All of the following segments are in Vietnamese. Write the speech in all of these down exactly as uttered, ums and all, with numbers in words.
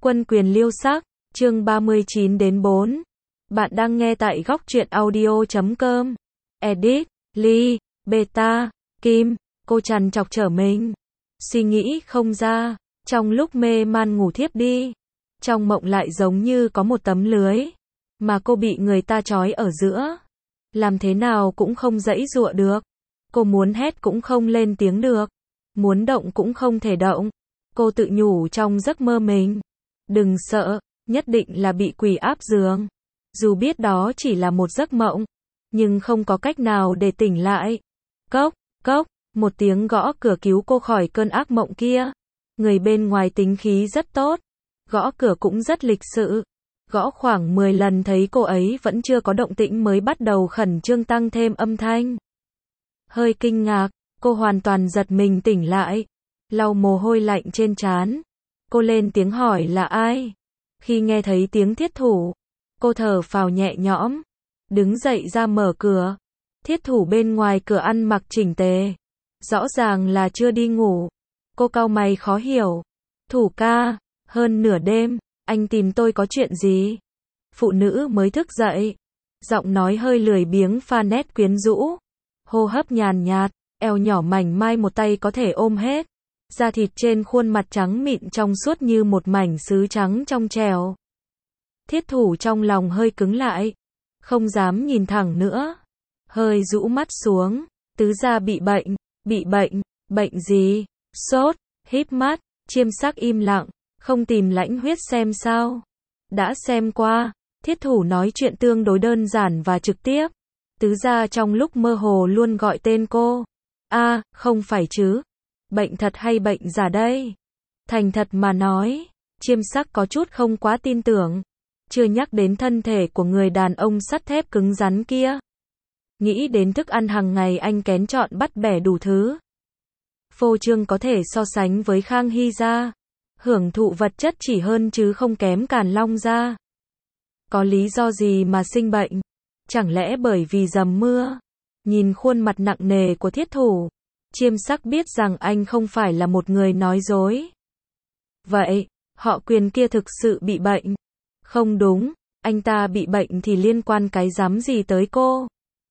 Quân quyền liêu sắc, chương ba mươi chín đến bốn. Bạn đang nghe tại góc truyện audio chấm com. Edit, Ly, Beta, Kim, cô trằn trọc trở mình. Suy nghĩ không ra, trong lúc mê man ngủ thiếp đi. Trong mộng lại giống như có một tấm lưới, mà cô bị người ta trói ở giữa. Làm thế nào cũng không giãy giụa được. Cô muốn hét cũng không lên tiếng được. Muốn động cũng không thể động. Cô tự nhủ trong giấc mơ mình. Đừng sợ, nhất định là bị quỷ áp giường. Dù biết đó chỉ là một giấc mộng, nhưng không có cách nào để tỉnh lại. Cốc, cốc, một tiếng gõ cửa cứu cô khỏi cơn ác mộng kia. Người bên ngoài tính khí rất tốt, gõ cửa cũng rất lịch sự. Gõ khoảng mười lần thấy cô ấy vẫn chưa có động tĩnh mới bắt đầu khẩn trương tăng thêm âm thanh. Hơi kinh ngạc, cô hoàn toàn giật mình tỉnh lại, lau mồ hôi lạnh trên trán. Cô lên tiếng hỏi là ai. Khi nghe thấy tiếng Thiết Thủ, cô thở phào nhẹ nhõm, đứng dậy ra mở cửa. Thiết Thủ bên ngoài cửa ăn mặc chỉnh tề, rõ ràng là chưa đi ngủ. Cô cau mày khó hiểu. Thủ ca, hơn nửa đêm, anh tìm tôi có chuyện gì? Phụ nữ mới thức dậy, giọng nói hơi lười biếng pha nét quyến rũ, hô hấp nhàn nhạt, eo nhỏ mảnh mai một tay có thể ôm hết. Da thịt trên khuôn mặt trắng mịn trong suốt như một mảnh sứ trắng trong trẻo. Thiết Thủ trong lòng hơi cứng lại, không dám nhìn thẳng nữa, hơi rũ mắt xuống. Tứ gia bị bệnh, bị bệnh, bệnh gì? Sốt, híp mắt, Chiêm Sắc im lặng, không tìm Lãnh Huyết xem sao? Đã xem qua. Thiết Thủ nói chuyện tương đối đơn giản và trực tiếp. Tứ gia trong lúc mơ hồ luôn gọi tên cô. A, à, không phải chứ? Bệnh thật hay bệnh giả đây? Thành thật mà nói, Chiêm Sắc có chút không quá tin tưởng. Chưa nhắc đến thân thể của người đàn ông sắt thép cứng rắn kia. Nghĩ đến thức ăn hàng ngày anh kén chọn bắt bẻ đủ thứ. Phô trương có thể so sánh với Khang Hy gia. Hưởng thụ vật chất chỉ hơn chứ không kém Càn Long gia. Có lý do gì mà sinh bệnh? Chẳng lẽ bởi vì dầm mưa? Nhìn khuôn mặt nặng nề của Thiết Thủ, Chiêm Sắc biết rằng anh không phải là một người nói dối. Vậy, họ Quyền kia thực sự bị bệnh? Không đúng, anh ta bị bệnh thì liên quan cái rắm gì tới cô?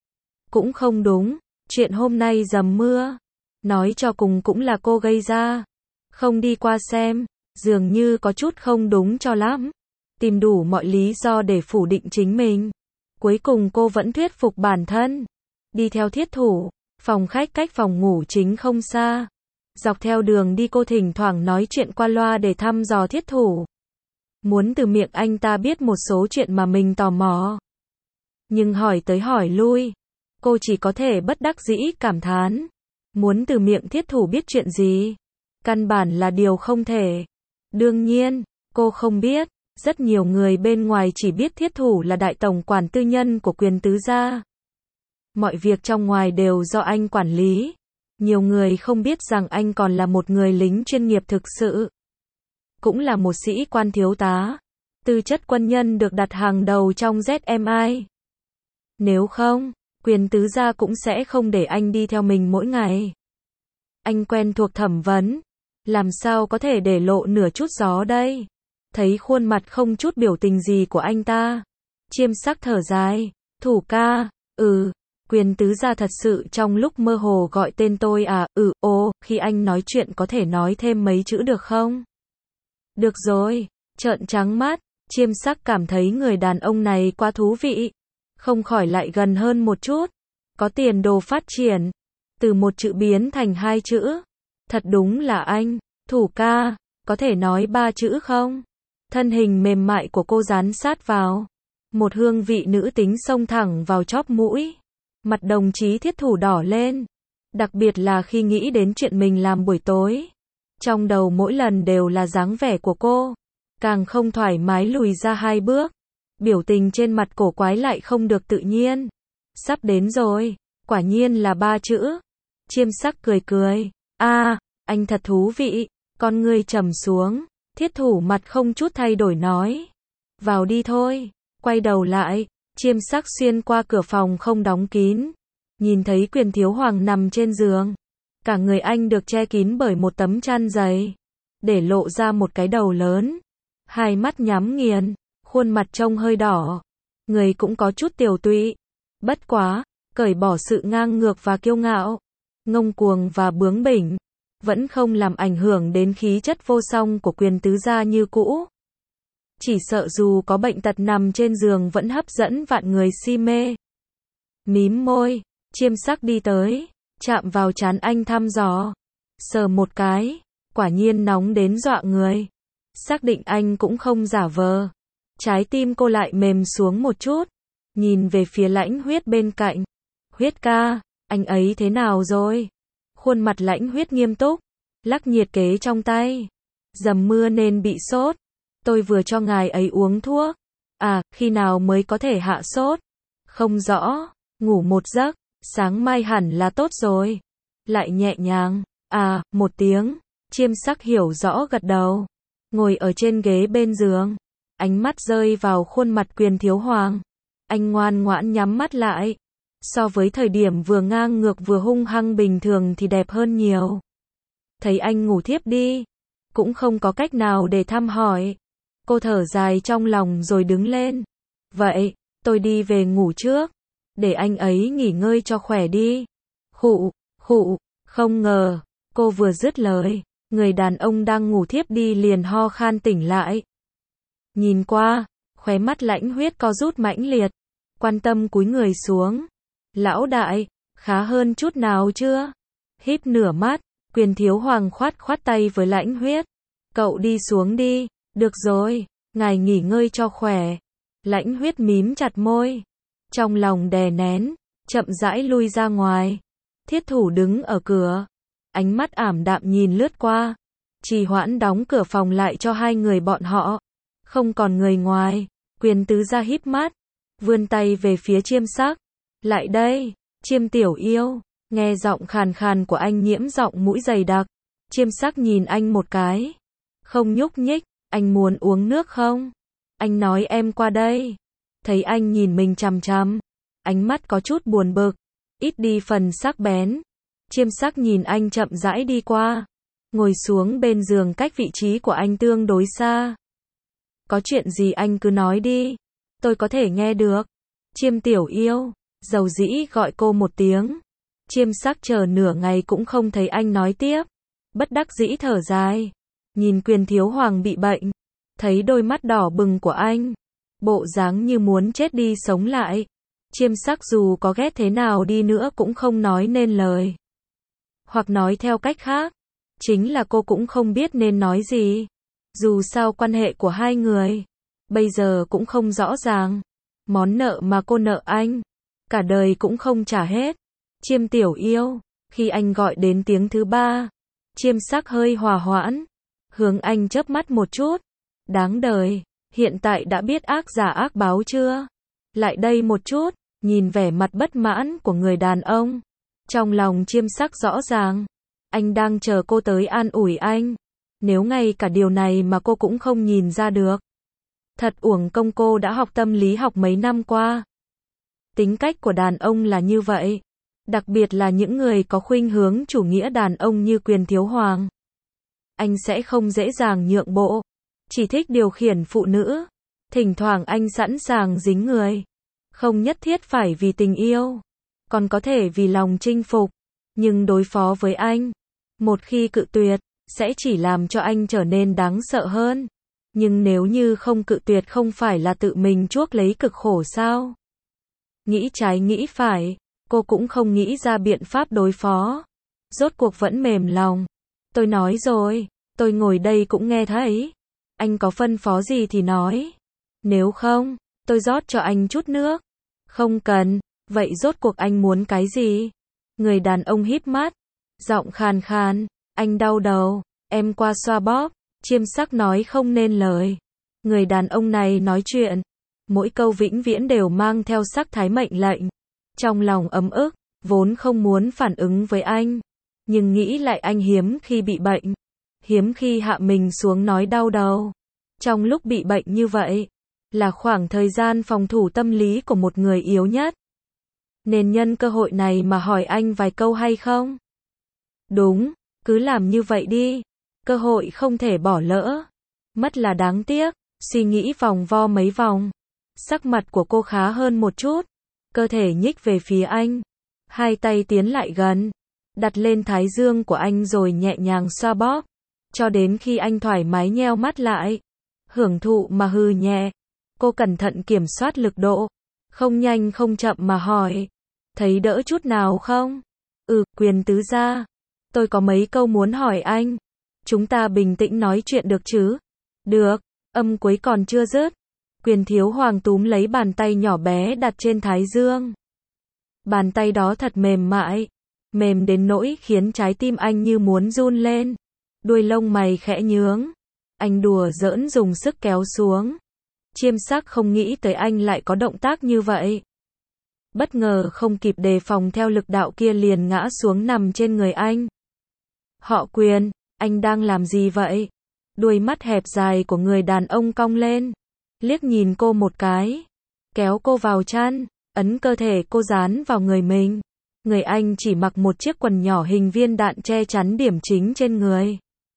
Cũng không đúng, chuyện hôm nay dầm mưa, nói cho cùng cũng là cô gây ra. Không đi qua xem, dường như có chút không đúng cho lắm. Tìm đủ mọi lý do để phủ định chính mình. Cuối cùng cô vẫn thuyết phục bản thân. Đi theo Thiết Thủ, phòng khách cách phòng ngủ chính không xa. Dọc theo đường đi cô thỉnh thoảng nói chuyện qua loa để thăm dò Thiết Thủ. Muốn từ miệng anh ta biết một số chuyện mà mình tò mò. Nhưng hỏi tới hỏi lui, cô chỉ có thể bất đắc dĩ cảm thán. Muốn từ miệng Thiết Thủ biết chuyện gì? Căn bản là điều không thể. Đương nhiên, cô không biết. Rất nhiều người bên ngoài chỉ biết Thiết Thủ là đại tổng quản tư nhân của Quyền tứ gia. Mọi việc trong ngoài đều do anh quản lý. Nhiều người không biết rằng anh còn là một người lính chuyên nghiệp thực sự. Cũng là một sĩ quan thiếu tá. Tư chất quân nhân được đặt hàng đầu trong Z M I. Nếu không, Quyền tứ gia cũng sẽ không để anh đi theo mình mỗi ngày. Anh quen thuộc thẩm vấn. Làm sao có thể để lộ nửa chút gió đây? Thấy khuôn mặt không chút biểu tình gì của anh ta, Chiêm Sắc thở dài. Thủ ca, ừ, Quyền tứ gia thật sự trong lúc mơ hồ gọi tên tôi à? Ừ, ô, khi anh nói chuyện có thể nói thêm mấy chữ được không? Được rồi. Trợn trắng mắt, Chiêm Sắc cảm thấy người đàn ông này quá thú vị, không khỏi lại gần hơn một chút. Có tiền đồ phát triển, từ một chữ biến thành hai chữ. Thật đúng là anh. Thủ ca, có thể nói ba chữ không? Thân hình mềm mại của cô dán sát vào. Một hương vị nữ tính xông thẳng vào chóp mũi. Mặt đồng chí Thiết Thủ đỏ lên. Đặc biệt là khi nghĩ đến chuyện mình làm buổi tối. Trong đầu mỗi lần đều là dáng vẻ của cô. Càng không thoải mái lùi ra hai bước. Biểu tình trên mặt cổ quái lại không được tự nhiên. Sắp đến rồi. Quả nhiên là ba chữ. Chiêm Sắc cười cười. A, à, anh thật thú vị. Con ngươi trầm xuống. Thiết Thủ mặt không chút thay đổi nói. Vào đi thôi. Quay đầu lại, Chiêm Sắc xuyên qua cửa phòng không đóng kín. Nhìn thấy Quyền thiếu hoàng nằm trên giường. Cả người anh được che kín bởi một tấm chăn dày. Để lộ ra một cái đầu lớn. hai mắt nhắm nghiền, khuôn mặt trông hơi đỏ, người cũng có chút tiều tụy. Bất quá, cởi bỏ sự ngang ngược và kiêu ngạo, ngông cuồng và bướng bỉnh, vẫn không làm ảnh hưởng đến khí chất vô song của Quyền tứ gia như cũ. Chỉ sợ dù có bệnh tật nằm trên giường vẫn hấp dẫn vạn người si mê. Mím môi, Chiêm Sắc đi tới, chạm vào trán anh thăm dò, sờ một cái, quả nhiên nóng đến dọa người. Xác định anh cũng không giả vờ. Trái tim cô lại mềm xuống một chút, nhìn về phía Lãnh Huyết bên cạnh. Huyết ca, anh ấy thế nào rồi? Khuôn mặt Lãnh Huyết nghiêm túc, lắc nhiệt kế trong tay. Dầm mưa nên bị sốt. Tôi vừa cho ngài ấy uống thuốc. À, khi nào mới có thể hạ sốt? Không rõ, ngủ một giấc, sáng mai hẳn là tốt rồi. Lại nhẹ nhàng, à, một tiếng. Chiêm Sắc hiểu rõ gật đầu. Ngồi ở trên ghế bên giường, ánh mắt rơi vào khuôn mặt Quyền Thiếu Hoàng. Anh ngoan ngoãn nhắm mắt lại. So với thời điểm vừa ngang ngược vừa hung hăng bình thường thì đẹp hơn nhiều. Thấy anh ngủ thiếp đi, cũng không có cách nào để thăm hỏi. Cô thở dài trong lòng rồi đứng lên. Vậy, tôi đi về ngủ trước, để anh ấy nghỉ ngơi cho khỏe đi. Khụ, khụ, không ngờ, cô vừa dứt lời, người đàn ông đang ngủ thiếp đi liền ho khan tỉnh lại. Nhìn qua, khóe mắt Lãnh Huyết co rút mãnh liệt, quan tâm cúi người xuống. Lão đại, khá hơn chút nào chưa? Híp nửa mắt, Quyền Thiếu Hoàng khoát khoát tay với Lãnh Huyết. Cậu đi xuống đi, được rồi, ngài nghỉ ngơi cho khỏe. Lãnh Huyết mím chặt môi, trong lòng đè nén, chậm rãi lui ra ngoài. Thiết Thủ đứng ở cửa, ánh mắt ảm đạm nhìn lướt qua, trì hoãn đóng cửa phòng lại cho hai người bọn họ. Không còn người ngoài, Quyền tứ gia híp mắt, vươn tay về phía Chiêm Sắc. Lại đây, Chiêm tiểu yêu. Nghe giọng khàn khàn của anh nhiễm giọng mũi dày đặc. Chiêm Sắc nhìn anh một cái, không nhúc nhích. Anh muốn uống nước không? Anh nói em qua đây. Thấy anh nhìn mình chằm chằm, ánh mắt có chút buồn bực, ít đi phần sắc bén. Chiêm Sắc nhìn anh chậm rãi đi qua, ngồi xuống bên giường cách vị trí của anh tương đối xa. Có chuyện gì anh cứ nói đi, tôi có thể nghe được. Chiêm tiểu yêu, dầu dĩ gọi cô một tiếng. Chiêm Sắc chờ nửa ngày cũng không thấy anh nói tiếp, bất đắc dĩ thở dài, nhìn Quyền Thiếu Hoàng bị bệnh, thấy đôi mắt đỏ bừng của anh, bộ dáng như muốn chết đi sống lại. Chiêm Sắc dù có ghét thế nào đi nữa cũng không nói nên lời. Hoặc nói theo cách khác, chính là cô cũng không biết nên nói gì. Dù sao quan hệ của hai người bây giờ cũng không rõ ràng. Món nợ mà cô nợ anh, cả đời cũng không trả hết. Chiêm tiểu yêu, khi anh gọi đến tiếng thứ ba, Chiêm Sắc hơi hòa hoãn, hướng anh chớp mắt một chút. Đáng đời, hiện tại đã biết ác giả ác báo chưa? Lại đây một chút, nhìn vẻ mặt bất mãn của người đàn ông. Trong lòng Chiêm Sắc rõ ràng, anh đang chờ cô tới an ủi anh. Nếu ngay cả điều này mà cô cũng không nhìn ra được, thật uổng công cô đã học tâm lý học mấy năm qua. Tính cách của đàn ông là như vậy, đặc biệt là những người có khuynh hướng chủ nghĩa đàn ông như Quyền Thiếu Hoàng. Anh sẽ không dễ dàng nhượng bộ, chỉ thích điều khiển phụ nữ. Thỉnh thoảng anh sẵn sàng dính người, không nhất thiết phải vì tình yêu, còn có thể vì lòng chinh phục. Nhưng đối phó với anh, một khi cự tuyệt, sẽ chỉ làm cho anh trở nên đáng sợ hơn. Nhưng nếu như không cự tuyệt không phải là tự mình chuốc lấy cực khổ sao? Nghĩ trái nghĩ phải, cô cũng không nghĩ ra biện pháp đối phó. Rốt cuộc vẫn mềm lòng. Tôi nói rồi, tôi ngồi đây cũng nghe thấy. Anh có phân phó gì thì nói. Nếu không, tôi rót cho anh chút nước. Không cần, vậy rốt cuộc anh muốn cái gì? Người đàn ông híp mắt, giọng khàn khàn, anh đau đầu, em qua xoa bóp. Chiêm Sắc nói không nên lời. Người đàn ông này nói chuyện, mỗi câu vĩnh viễn đều mang theo sắc thái mệnh lệnh. Trong lòng ấm ức, vốn không muốn phản ứng với anh, nhưng nghĩ lại anh hiếm khi bị bệnh, hiếm khi hạ mình xuống nói đau đầu. Trong lúc bị bệnh như vậy, là khoảng thời gian phòng thủ tâm lý của một người yếu nhất. Nên nhân cơ hội này mà hỏi anh vài câu hay không? Đúng, cứ làm như vậy đi. Cơ hội không thể bỏ lỡ. Mất là đáng tiếc, suy nghĩ vòng vo mấy vòng. Sắc mặt của cô khá hơn một chút, cơ thể nhích về phía anh, hai tay tiến lại gần, đặt lên thái dương của anh rồi nhẹ nhàng xoa bóp, cho đến khi anh thoải mái nheo mắt lại, hưởng thụ mà hừ nhẹ. Cô cẩn thận kiểm soát lực độ, không nhanh không chậm mà hỏi, thấy đỡ chút nào không? Ừ, Quyền tứ gia, tôi có mấy câu muốn hỏi anh. Chúng ta bình tĩnh nói chuyện được chứ? Được, âm cuối còn chưa dứt. Quyền Thiếu Hoàng túm lấy bàn tay nhỏ bé đặt trên thái dương. Bàn tay đó thật mềm mại, mềm đến nỗi khiến trái tim anh như muốn run lên. Đuôi lông mày khẽ nhướng, anh đùa giỡn dùng sức kéo xuống. Chiêm Sắc không nghĩ tới anh lại có động tác như vậy. Bất ngờ không kịp đề phòng theo lực đạo kia liền ngã xuống nằm trên người anh. Họ Quyền, anh đang làm gì vậy? Đuôi mắt hẹp dài của người đàn ông cong lên, liếc nhìn cô một cái, kéo cô vào chăn, ấn cơ thể cô dán vào người mình. Người anh chỉ mặc một chiếc quần nhỏ hình viên đạn che chắn điểm chính trên người.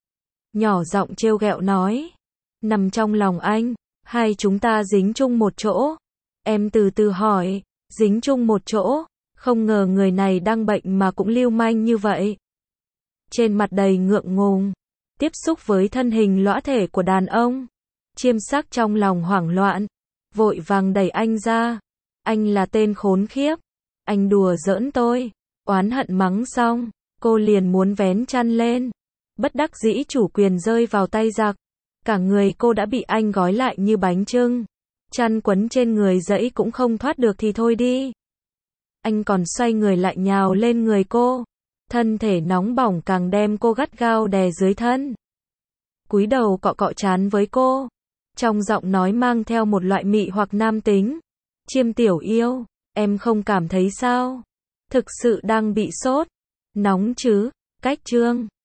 Nhỏ giọng trêu ghẹo nói, nằm trong lòng anh, hai chúng ta dính chung một chỗ. Em từ từ hỏi, dính chung một chỗ, không ngờ người này đang bệnh mà cũng lưu manh như vậy. Trên mặt đầy ngượng ngùng, tiếp xúc với thân hình lõa thể của đàn ông. Chiêm Sắc trong lòng hoảng loạn, vội vàng đẩy anh ra. Anh là tên khốn khiếp, anh đùa giỡn tôi. Oán hận mắng xong, cô liền muốn vén chăn lên. Bất đắc dĩ chủ quyền rơi vào tay giặc. Cả người cô đã bị anh gói lại như bánh chưng. Chăn quấn trên người dẫy cũng không thoát được thì thôi đi. Anh còn xoay người lại nhào lên người cô. Thân thể nóng bỏng càng đem cô gắt gao đè dưới thân. Cúi đầu cọ cọ trán với cô. Trong giọng nói mang theo một loại mị hoặc nam tính. Chiêm tiểu yêu, em không cảm thấy sao? Thực sự đang bị sốt. Nóng chứ? Cách Trương